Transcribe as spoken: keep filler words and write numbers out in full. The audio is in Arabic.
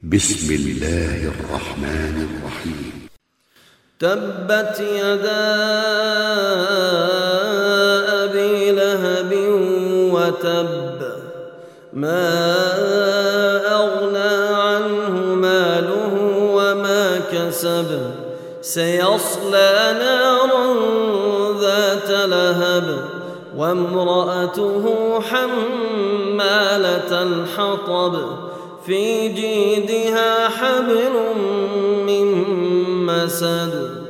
بسم الله الرحمن الرحيم. تبت يدا أبي لهب وتب، ما أغنى عنه ماله وما كسب، سيصلى نارا ذات لهب وامرأته حمالة الحطب، في جيدها حبل من مسد.